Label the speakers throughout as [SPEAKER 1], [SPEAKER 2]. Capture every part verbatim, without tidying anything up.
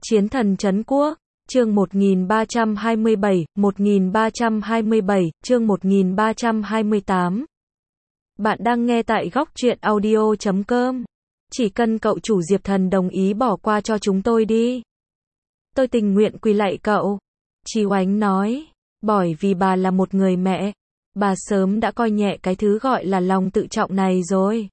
[SPEAKER 1] Chiến thần trấn quốc, chương một nghìn ba trăm hai mươi bảy, một nghìn ba trăm hai mươi bảy, chương một nghìn ba trăm hai mươi tám. Bạn đang nghe tại góc truyện audio chấm com. Chỉ cần cậu chủ Diệp Thần đồng ý bỏ qua cho chúng tôi đi. Tôi tình nguyện quỳ lạy cậu. Chí Oánh nói, bởi vì bà là một người mẹ. Bà sớm đã coi nhẹ cái thứ gọi là lòng tự trọng này rồi.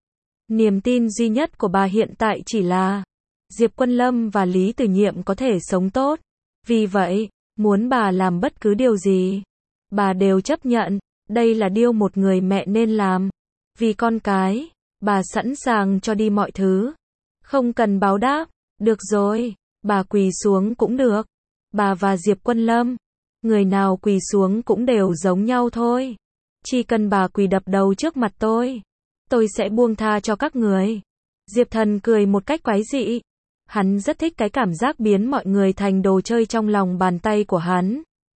[SPEAKER 1] Niềm tin duy nhất của bà hiện tại chỉ là Diệp Quân Lâm và Lý Tử Nhiệm có thể sống tốt. Vì vậy, muốn bà làm bất cứ điều gì, bà đều chấp nhận. Đây là điều một người mẹ nên làm. Vì con cái, bà sẵn sàng cho đi mọi thứ. Không cần báo đáp. Được rồi, bà quỳ xuống cũng được. Bà và Diệp Quân Lâm, người nào quỳ xuống cũng đều giống nhau thôi. Chỉ cần bà quỳ đập đầu trước mặt tôi, tôi sẽ buông tha cho các người. Diệp Thần cười một cách quái dị. Hắn rất thích cái cảm giác biến mọi người thành đồ chơi trong lòng bàn tay của hắn.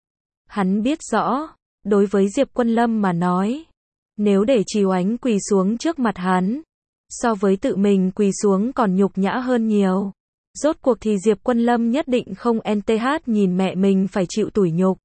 [SPEAKER 1] Hắn biết rõ, đối với Diệp Quân Lâm mà nói, nếu để Chí Oánh quỳ xuống trước mặt hắn, so với tự mình quỳ xuống còn nhục nhã hơn nhiều. Rốt cuộc thì Diệp Quân Lâm nhất định không en tê hát nhìn mẹ mình phải chịu tủi nhục.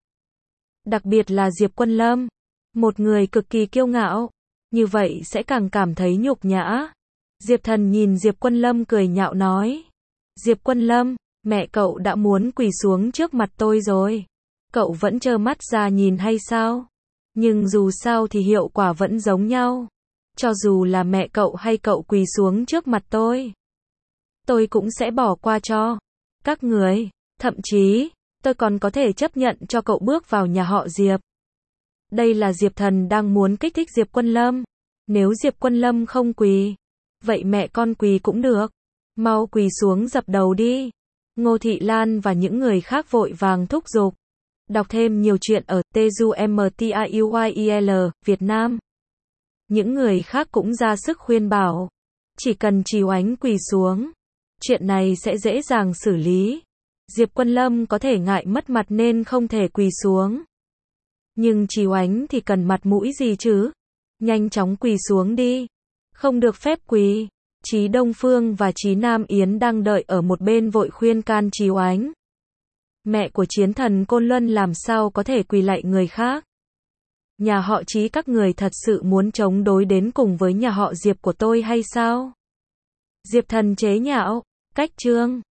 [SPEAKER 1] Đặc biệt là Diệp Quân Lâm, một người cực kỳ kiêu ngạo, như vậy sẽ càng cảm thấy nhục nhã. Diệp Thần nhìn Diệp Quân Lâm cười nhạo nói, Diệp Quân Lâm, mẹ cậu đã muốn quỳ xuống trước mặt tôi rồi. Cậu vẫn trơ mắt ra nhìn hay sao? Nhưng dù sao thì hiệu quả vẫn giống nhau. Cho dù là mẹ cậu hay cậu quỳ xuống trước mặt tôi, tôi cũng sẽ bỏ qua cho các người. Thậm chí, tôi còn có thể chấp nhận cho cậu bước vào nhà họ Diệp. Đây là Diệp Thần đang muốn kích thích Diệp Quân Lâm. Nếu Diệp Quân Lâm không quỳ, vậy mẹ con quỳ cũng được. Mau quỳ xuống dập đầu đi. Ngô Thị Lan và những người khác vội vàng thúc giục. Đọc thêm nhiều chuyện ở Tuzumtayuil Việt Nam. Những người khác cũng ra sức khuyên bảo. Chỉ cần Chí Oánh quỳ xuống, chuyện này sẽ dễ dàng xử lý. Diệp Quân Lâm có thể ngại mất mặt nên không thể quỳ xuống. Nhưng Chí Oánh thì cần mặt mũi gì chứ? Nhanh chóng quỳ xuống đi. Không được phép quỳ. Chí Đông Phương và Chí Nam Yến đang đợi ở một bên vội khuyên can Chí Oánh. Mẹ của chiến thần Côn Luân làm sao có thể quỳ lạy người khác? Nhà họ Chí các người thật sự muốn chống đối đến cùng với nhà họ Diệp của tôi hay sao? Diệp Thần chế nhạo, cách chương.